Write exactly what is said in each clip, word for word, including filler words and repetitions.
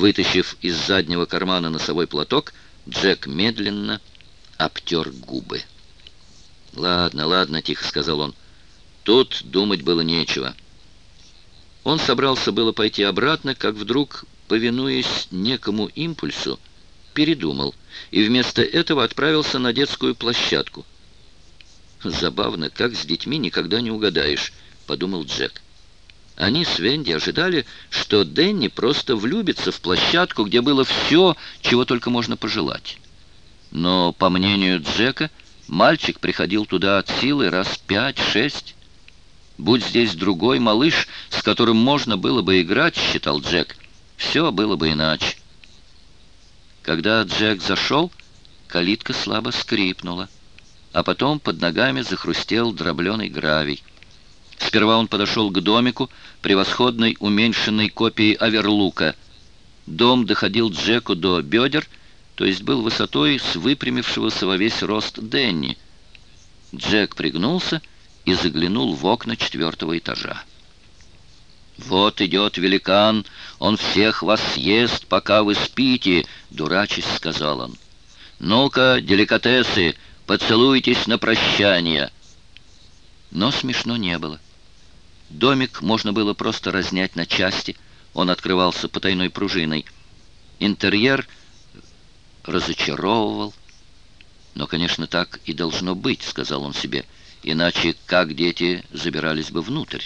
Вытащив из заднего кармана носовой платок, Джек медленно обтер губы. «Ладно, ладно», — тихо сказал он. «Тут думать было нечего». Он собрался было пойти обратно, как вдруг, повинуясь некому импульсу, передумал и вместо этого отправился на детскую площадку. «Забавно, как с детьми никогда не угадаешь», — подумал Джек. Они с Венди ожидали, что Дэнни просто влюбится в площадку, где было все, чего только можно пожелать. Но, по мнению Джека, мальчик приходил туда от силы раз пять-шесть. «Будь здесь другой малыш, с которым можно было бы играть, — считал Джек, — все было бы иначе». Когда Джек зашел, калитка слабо скрипнула, а потом под ногами захрустел дробленый гравий. Сперва он подошел к домику, превосходной уменьшенной копией оверлука. Дом доходил Джеку до бедер, то есть был высотой с выпрямившегося во весь рост Дэнни. Джек пригнулся и заглянул в окна четвертого этажа. «Вот идет великан, он всех вас съест, пока вы спите», — дурачись сказал он. «Ну-ка, деликатесы, поцелуйтесь на прощание». Но смешно не было. Домик можно было просто разнять на части, он открывался потайной пружиной. Интерьер разочаровывал. «Но, конечно, так и должно быть», — сказал он себе, «иначе как дети забирались бы внутрь?»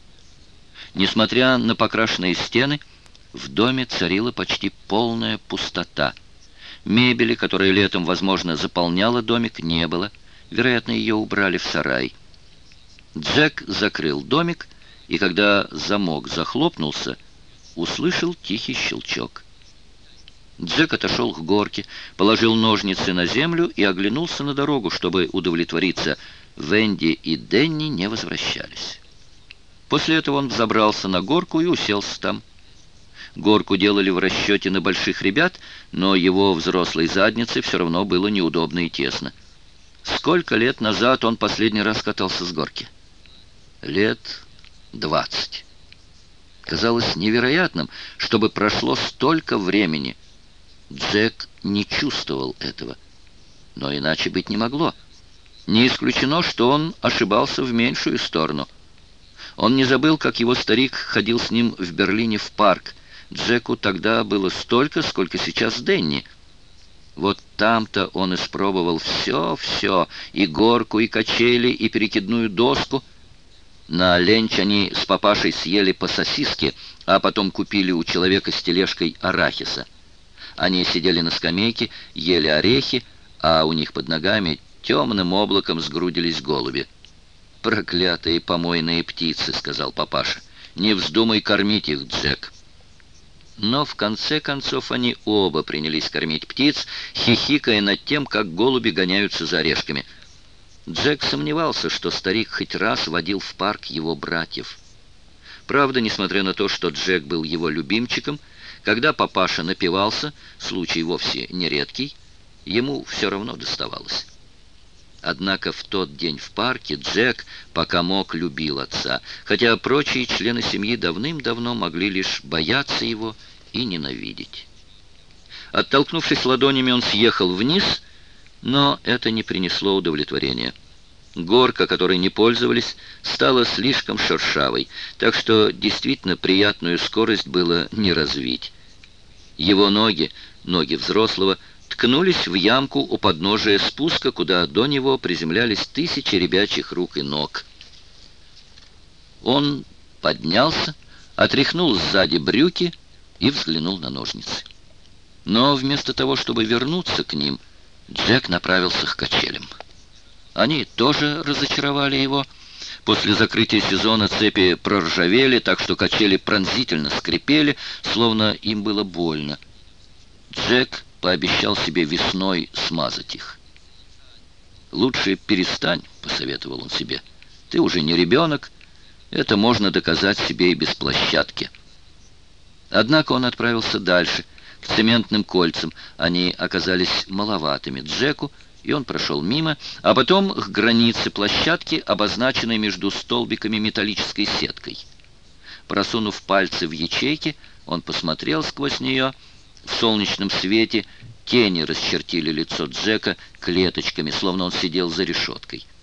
Несмотря на покрашенные стены, в доме царила почти полная пустота. Мебели, которая летом, возможно, заполняла домик, не было. Вероятно, ее убрали в сарай. Джек закрыл домик, и когда замок захлопнулся, услышал тихий щелчок. Джек отошел к горке, положил ножницы на землю и оглянулся на дорогу, чтобы удовлетвориться. Венди и Дэнни не возвращались. После этого он взобрался на горку и уселся там. Горку делали в расчете на больших ребят, но его взрослой заднице все равно было неудобно и тесно. Сколько лет назад он последний раз катался с горки? Лет двадцать. Казалось невероятным, чтобы прошло столько времени. Джек не чувствовал этого. Но иначе быть не могло. Не исключено, что он ошибался в меньшую сторону. Он не забыл, как его старик ходил с ним в Берлине в парк. Джеку тогда было столько, сколько сейчас Дэнни. Вот там-то он испробовал все-все, и горку, и качели, и перекидную доску. На ленч они с папашей съели по сосиске, а потом купили у человека с тележкой арахиса. Они сидели на скамейке, ели орехи, а у них под ногами темным облаком сгрудились голуби. «Проклятые помойные птицы», — сказал папаша. «Не вздумай кормить их, Джек». Но в конце концов они оба принялись кормить птиц, хихикая над тем, как голуби гоняются за орешками. Джек сомневался, что старик хоть раз водил в парк его братьев. Правда, несмотря на то, что Джек был его любимчиком, когда папаша напивался, случай вовсе нередкий, ему все равно доставалось. Однако в тот день в парке Джек, пока мог, любил отца, хотя прочие члены семьи давным-давно могли лишь бояться его и ненавидеть. Оттолкнувшись ладонями, он съехал вниз, но это не принесло удовлетворения. Горка, которой не пользовались, стала слишком шершавой, так что действительно приятную скорость было не развить. Его ноги, ноги взрослого, ткнулись в ямку у подножия спуска, куда до него приземлялись тысячи ребячьих рук и ног. Он поднялся, отряхнул сзади брюки и взглянул на ножницы. Но вместо того, чтобы вернуться к ним, Джек направился к качелям. Они тоже разочаровали его. После закрытия сезона цепи проржавели, так что качели пронзительно скрипели, словно им было больно. Джек пообещал себе весной смазать их. «Лучше перестань», — посоветовал он себе. «Ты уже не ребенок. Это можно доказать себе и без площадки». Однако он отправился дальше, к цементным кольцам. Они оказались маловатыми Джеку, и он прошел мимо, а потом к границе площадки, обозначенной между столбиками металлической сеткой. Просунув пальцы в ячейки, Он посмотрел сквозь нее. В солнечном свете тени расчертили лицо Джека клеточками, словно он сидел за решеткой.